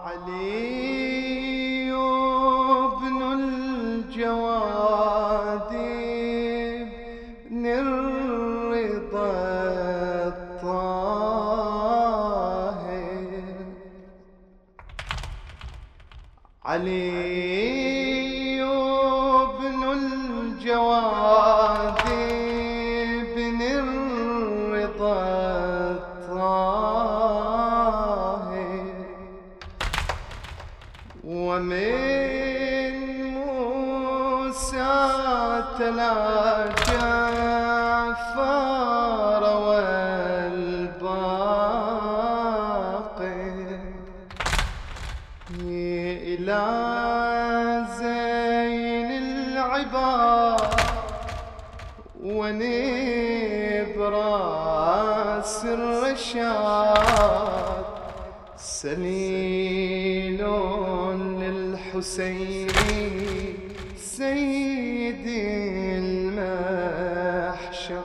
علي بن الجواد بن الرضا الطاهر، علي بن الجواد بن الرضا الطاهر، ومن موسى تلا جعفر والباقر، إلى زين العباد ونبراس الرشاد، سليل للحسين سيد المحشر،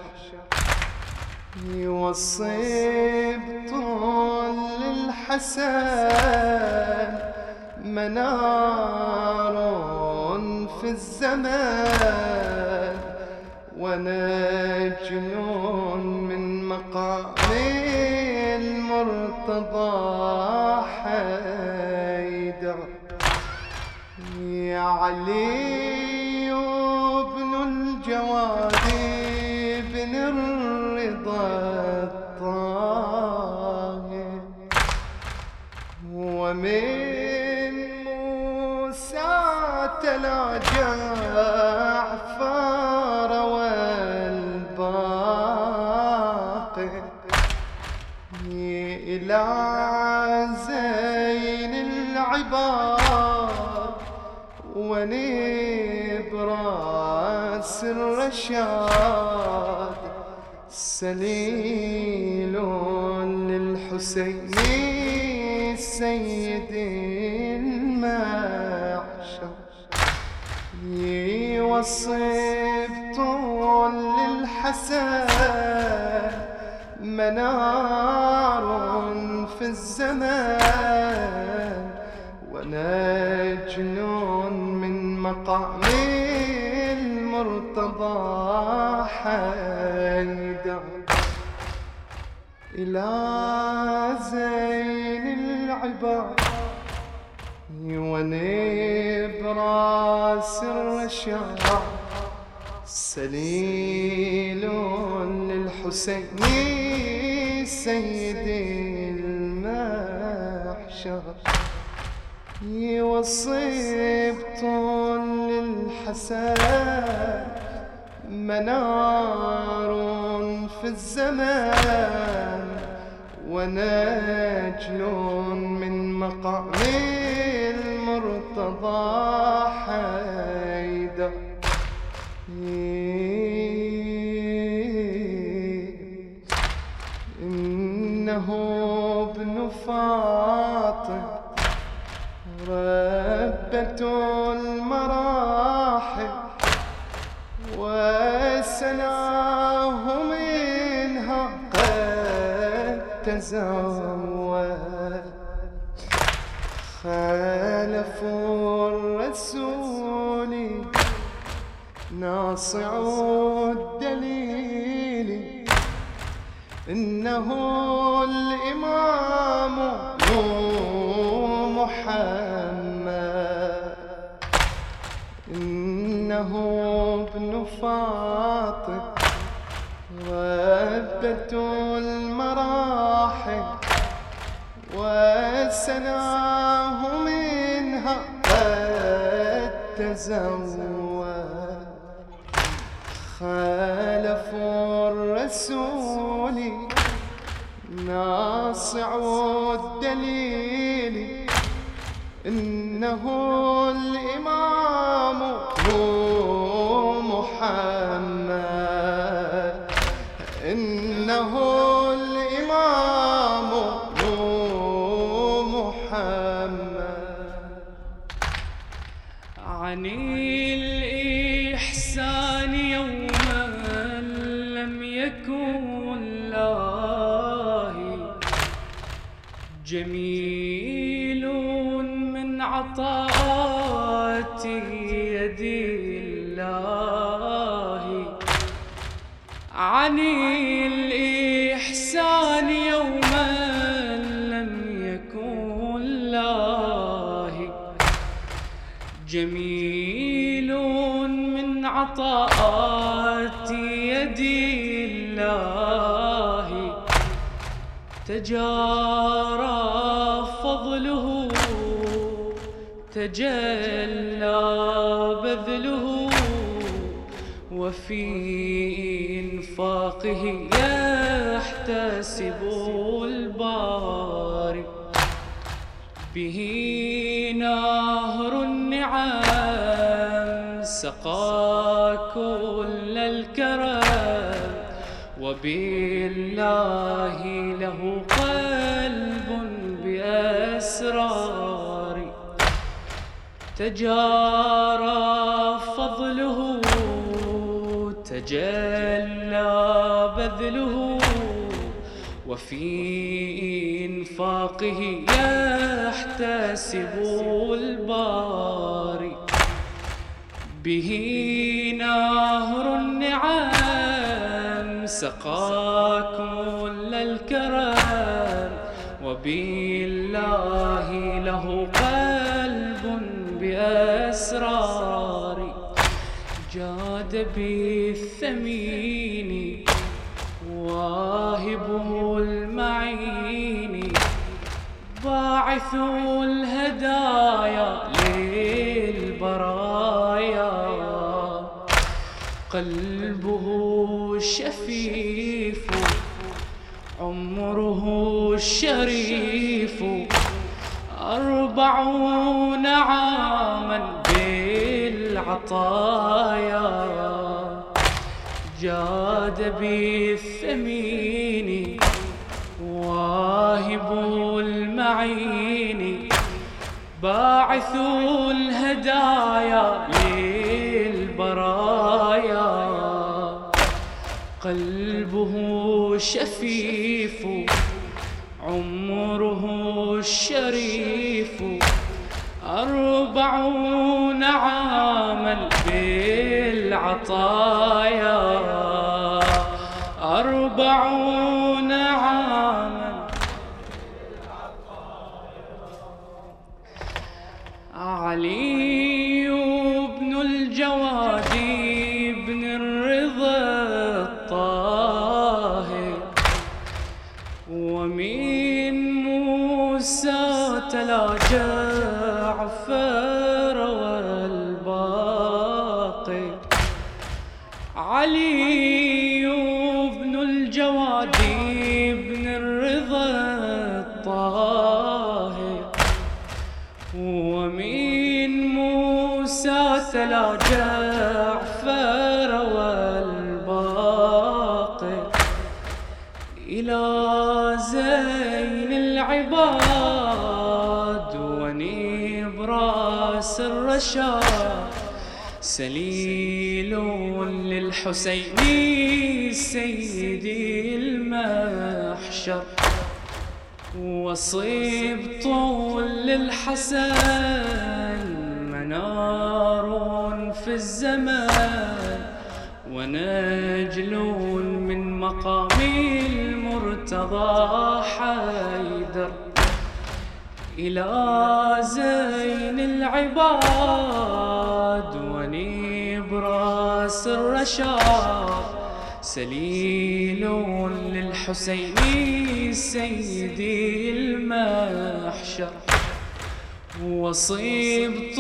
والصبط للحسن منار في الزمان، ونجل من مقام المرتضى حيدر، يا علي بن الجواد بن الرضا الطاهر، ومن موسى تلا جعفر والباقر، إلى زين العباد ونبراس الرشاد، سليل للحسين سيد المحشر، والصبط للحسن منار في الزمان، ونجل من مقام المرتضى حيدر، إلى زين العباد ونبراس الرشاد، سليل للحسين سيد المحشر، والصبط للحسن منار في الزمان، ونجل من مقام المرتضى حيدر، إنه ابن فاطم ربة المراحل، وسناه منها قد تزود، خالفوا الرسول ناصع الدليل، إنه الإمام محمد، إنه ابن فاطم ربة المراحل، وسناه منها قد تزود، خالفوا الرسول ناصع الدليل، إنه الإمام محمد، إنه الإمام محمد، عن الإحسان يوما لم يكن الله جميل عطاءات يد الله، عن الإحسان يوما لم يكن لاهي. جميل من عطاءات يد الله، تجارى فضله تجلى بذله، وفي إنفاقه يحتسب الباري. به نهر النعم سقى كل الكرم، وبالله له قلب بأسرار. تجارى فضله تجلى بذله، وفي إنفاقه يحتسب الباري. به نهر النعم سقى كل الكرم، وبالله له قلب بأسرار. جاد بالثمين واهب المعين، باعث الهدايا للبرايا. قلبه شفيف عمره الشريف، 40 عاما بالعطايا. جاد بالثمين واهب المعين، باعث الهدايا للبرايا. قلبه شفيف عمره الشريف، 40 عاما بالعطايا. 40 عاما. علي بن الجواد بن الرضا الطاهر، ومن موسى تلا جعفر والباقي. علي بن الجواد بن الرضا الطاهر، ومن موسى تلا جعفر والباقي. إلى زين العباد ونبراس الرشاد، سليل للحسين سيد المحشر، وصبط للحسن منار في الزمان، ونجل من مقام المرتضى حيدر. إلى زين العباد ونبراس الرشاد، سليل للحسين سيد المحشر، وصبط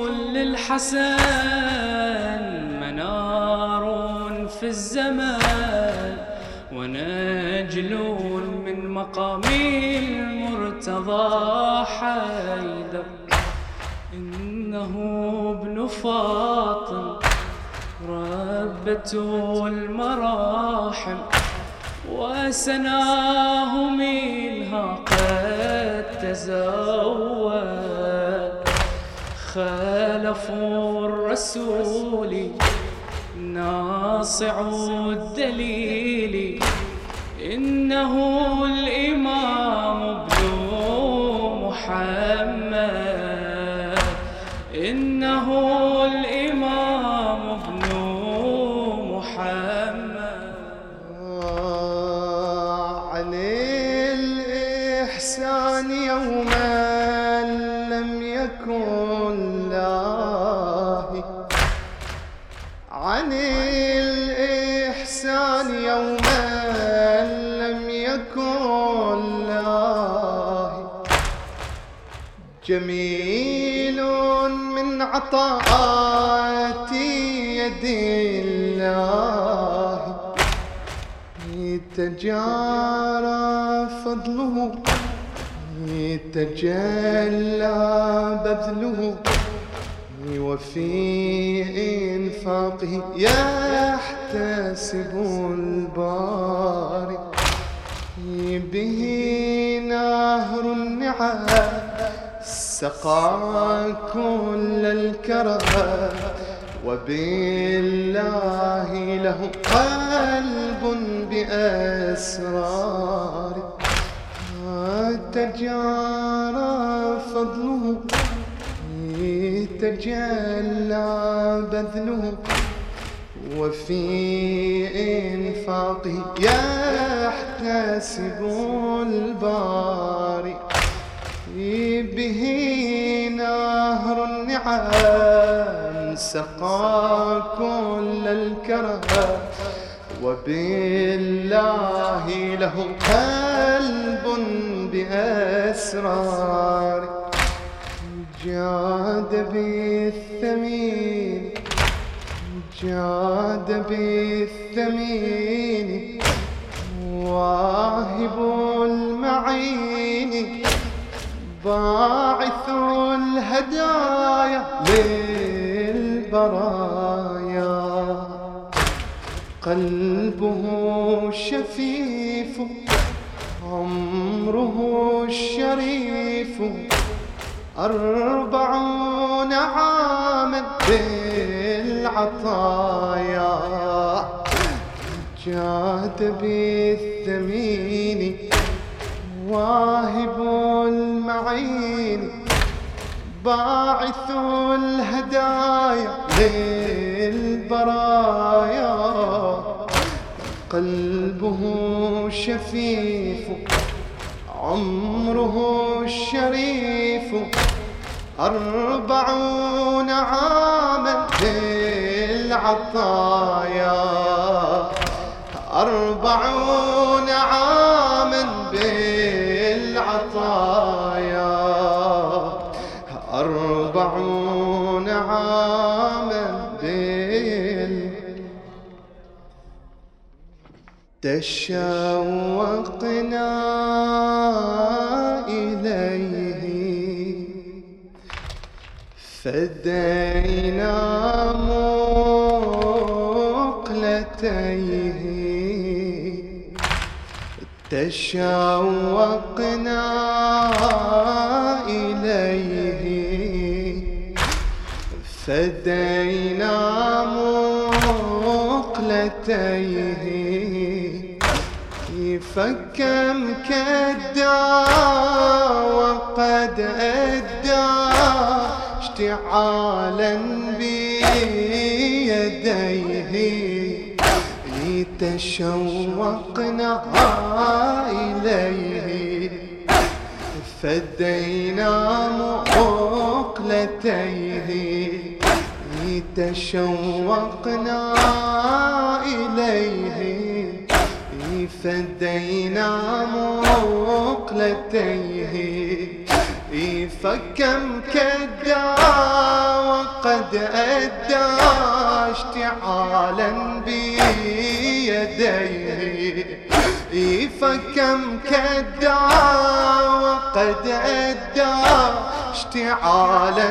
للحسن منار في الزمان، ونجل من مقام المرتضى حيدر. إنه ابن فاطم ربة المراحم، وسناه منها قد تزود. خلف الرسول ناصع الدليل، إنه الإمام ابن محمد. إنه الإمام ابن محمد. عن الإحسان يوما لم يكن لاهي، عن الإحسان يوما لم يكن لاهي، جميل من عطاءات يد الله، يتجارى فضله يتجلى بذله، وفي إنفاقه يحتسب الباري، به نهر النعم سقى كل الكرى، وبالله له قلب بأسرار، تجارى فضله يتجلى بذله، وفي إنفاقه يحتسب الباري، به نهر النعم سقى كل الكرى، وبالله له قلب بأسرار، جاد بالثمين جاد بالثمين، واهب المعين، باعث الهدايا للبرايا، قلبه شفيف عمره الشريف، 40 عاما بالعطايا، جاد بالثمين واهب المعين، باعث الهدايا للبرايا، قلبه شفيف عمره الشريف، 40 عاما بالعطايا، 40 عاما بالعطايا، 40 عاما تشوقنا إليه، فدينا مقلتيه، تشوقنا إليه، فدينا مقلتيه، فكم كدى وقد أدى اشتعالا بيديه، تشوقنا إليه، فدينا مقلتيه، تشوقنا إليه، فدينا مقلتيه، فكم كدى وقد أدى اشتعالا بيديه، فكم كدى وقد أدى اشتعالا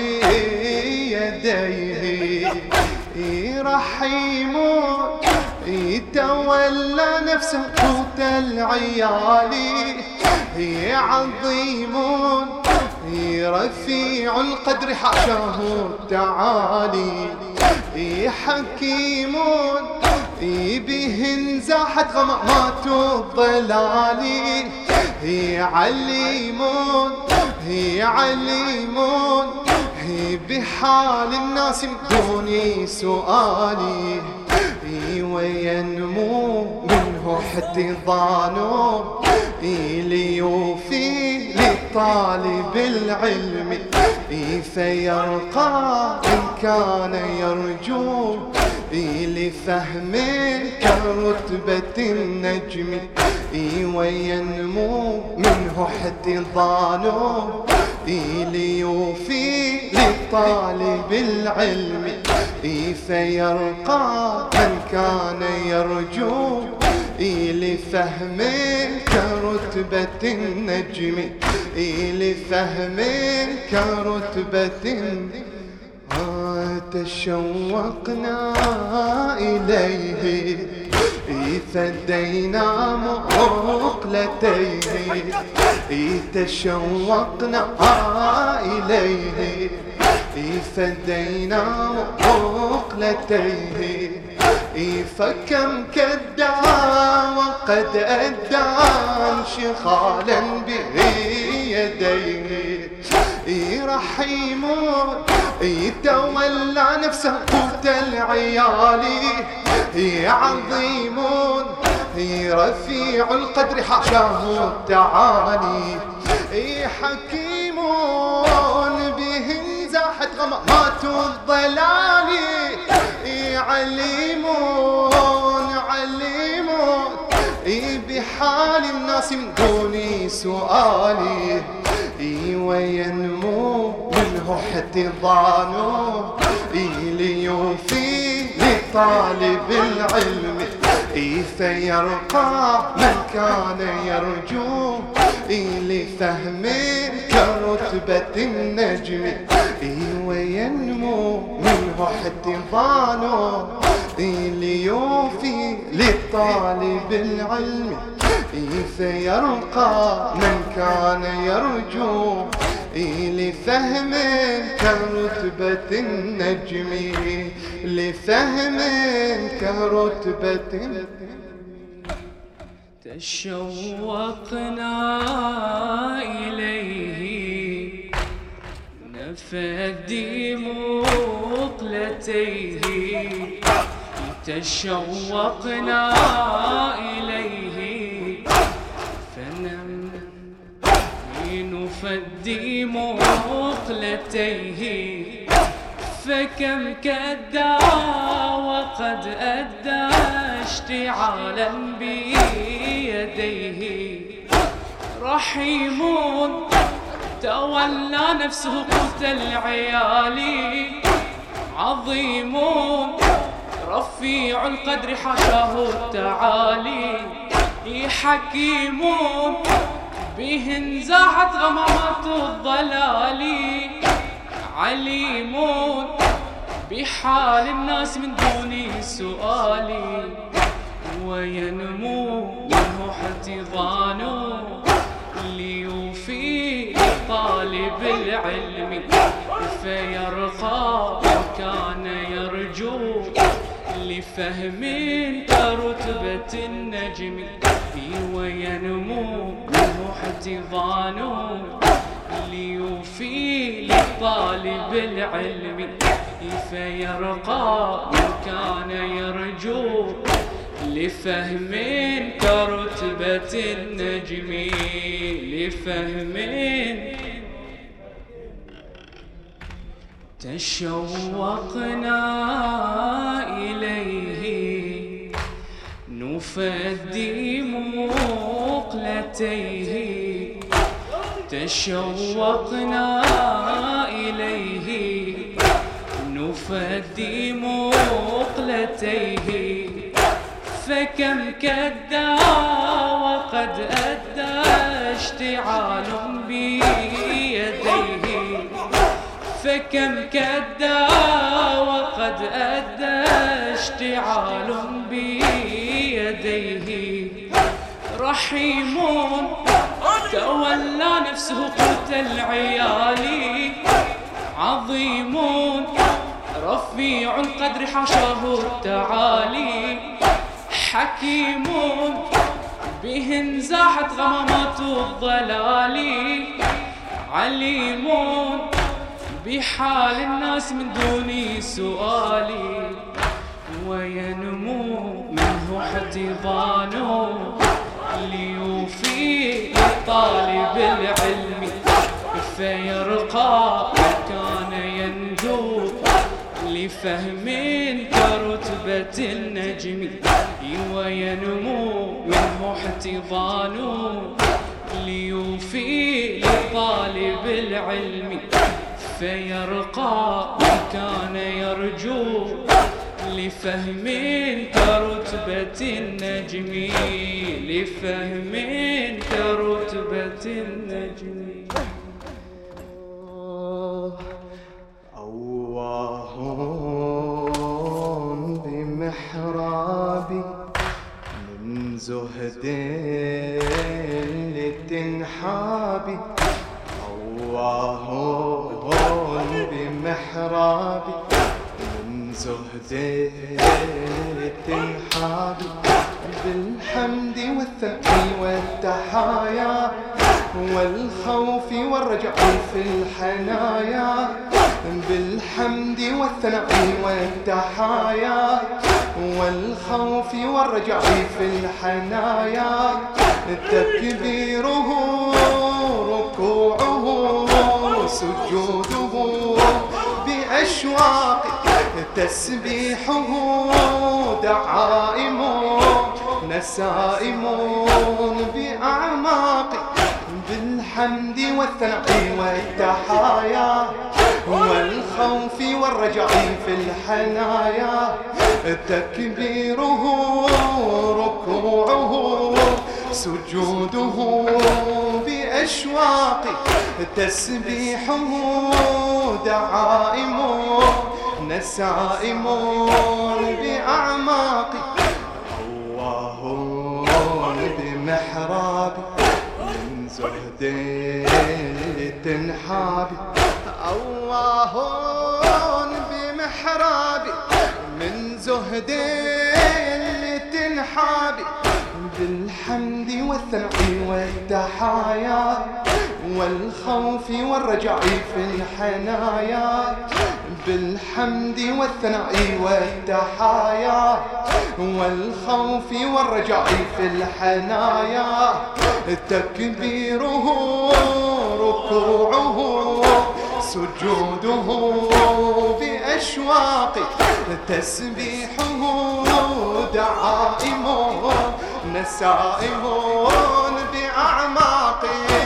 بيديه، رحيم يتولى نفسه قوت العيال، عظيم رفيع القدر حاشاه التعالي، حكيم به انزاحت غمامات الضلال، عليم عليم بحال الناس بدون سؤالي، وينمو منه احتضانه ليوفي لطالب العلم فيرقى إن كان يرجو لفهم كرتبة النجم، وينمو منه احتضانه ليوفي لطالب العلم فيرقى من كان يرجو لفهم كرتبة النجم، لفهم كرتبة تشوقنا إليه فدينا مقلتيه، تشوقنا إليه فدينا مقلتيه، فكم كدى وقد أدى انشغالا بيديه، رحيم يتولى نفسه قوت العيال، عظيم رفيع القدر حاشاه التعالي، حكيم به انزاحت غمامات الضلال، عليم عليم بحال الناس من دون سؤال، وينمو منه احتضانه ليوفي لطالب العلم فيرقى من كان يرجو لفهم كرتبة النجم، وينمو منه احتضانه ليوفي لطالب العلم فيرقى من كان يرجو لفهم كرتبة النجم، لفهم كرتبة تشوقنا إليه نفدي مقلتيه، تشوقنا إليه نفدي مقلتيه، فكم كدى وقد أدى اشتعالا بيديه، رحيم تولى نفسه قوت العيال، عظيم رفيع القدر حاشاه التعالي، حكيم به انزاحت غمامات الضلال، عليم بحال الناس من دون سؤال، وينمو منه احتضانه ليوفي لطالب العلم فيرقى إن كان يرجو لفهم كرتبة النجم، وينمو منه احتضانه ليوفي لطالب العلم فيرقى إن كان يرجو لفهم كرتبة النجم، لفهم تشوقنا إليه نفدي مقلتيه، تشوقنا إليه نفدي مقلتيه، فكم كدى وقد أدى اشتعال بيديه، فكم كدى وقد أدى اشتعال بيديه، رحيم تولى نفسه قوت العيال، عظيم رفيع القدر حاشاه التعالي، حكيم به انزاحت غمامات الضلال، عليم بحال الناس من دون سؤالي، وينمو منه احتضانه ليوفي للطالب العلم، فيرقى كان ينجو لفهم كرتبة النجم، وينمو منه احتضانه ليوفي لطالب العلم، فيرقى كان يرجو لفهم كرتبة النجم، لفهم كرتبة النجم. أواه بمحرابي من زهد للتنحابي، أواه بمحرابي من زهد للتنحابي، بالحمد والثناء والتحايا والخوف والرجع في الحنايا، بالحمد والثناء والتحايا والخوف والرجع في الحنايا، تكبيره ركوعه سجوده بأشواق، تسبيحه دعائم نسائم بأعماق، بالحمد والثناء والتحايا والخوف والرجع في الحنايا، تكبيره ركوعه سجوده بأشواق، تسبيحه دعائم نسائم بأعماق، الله بمحرابي من زهد للتنحابي، الله بمحرابي من زهد للتنحابي، بالحمد والثناء والتحايا والخوف والرجع في الحنايا، بالحمد والثناء والتحايا والخوف والرجع في الحنايا، تكبيره ركوعه سجوده بأشواق، تسبيحه دعائم نسائم بأعماق،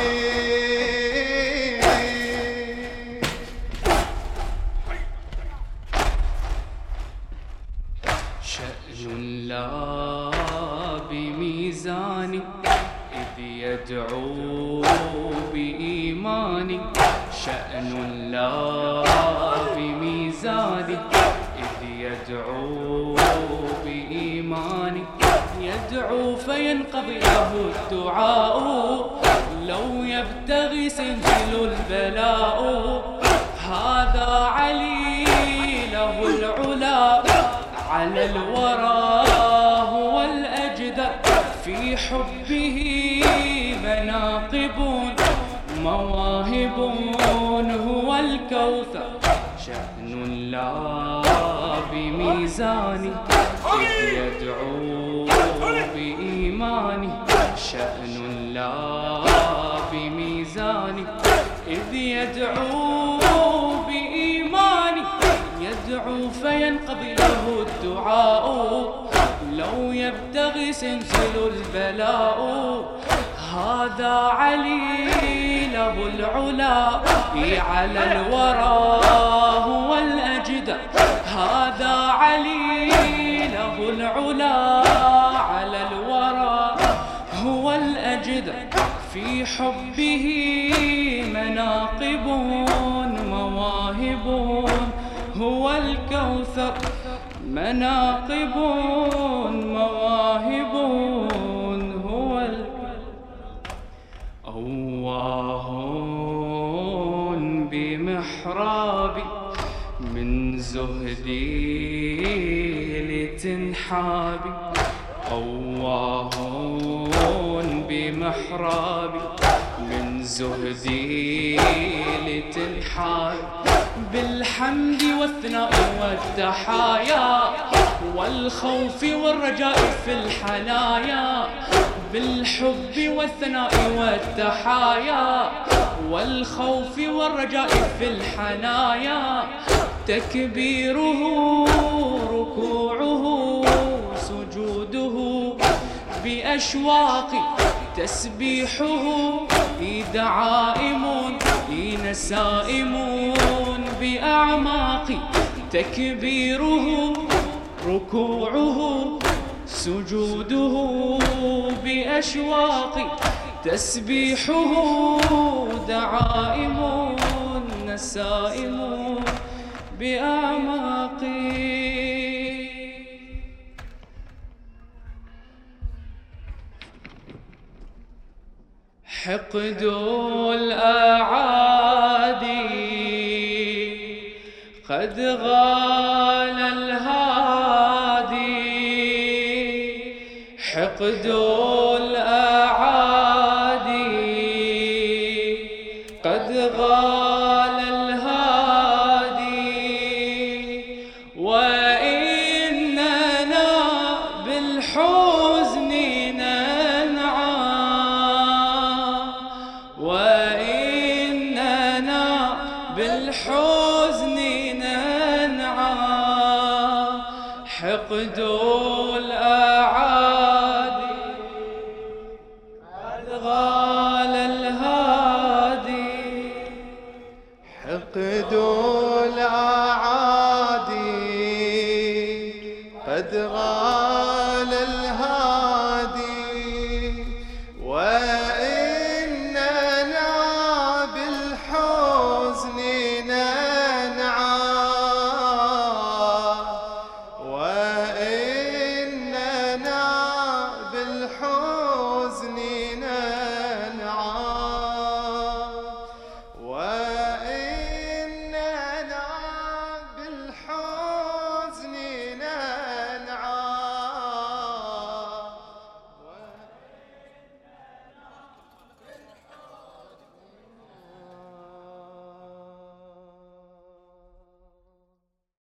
شأن لا بميزان إذ يدعو بإيمان، شأن لا بميزان إذ يدعو بإيمان، يدعو فينقضي له الدعاء لو يبتغي سنجل البلاء، هذا علي له العلا على الورى هو الأجدر، في حبه مناقب مواهب هو الكوثر، شأن لا بميزان إذ يدعو بإيمان، شأن لا بميزان إذ يدعو بإيمان، يدعو فينقضي له الدعاء لو يبتغي سنسل البلاء، هذا علي له العلا على الورى هو الأجدر، هذا علي له العلا على الورى هو الأجدر، في حبه مناقب مواهب هو الكوثر، مناقب مواهب هو أواه بمحرابي من زهدي لتنحابي، أواه بمحرابي من زهدي لتنحابي، بالحمد والثناء والتحايا والخوف والرجاء في الحنايا، بالحب والثناء والتحايا والخوف والرجاء في الحنايا، تكبيره ركوعه سجوده بأشواق، تسبيحه دعائم نسائمون بأعماق، تكبيره ركوعه سجوده بأشواق، تسبيحه دعائم نسائم بأعماق. حقد الأعادي قد غال الهادي، حقد الأعادي قد غال الهادي، وإننا بالحزن ننعى، وإننا بالحزن ننعى، حقد الأعادي قد غال الهادي، حقد الأعادي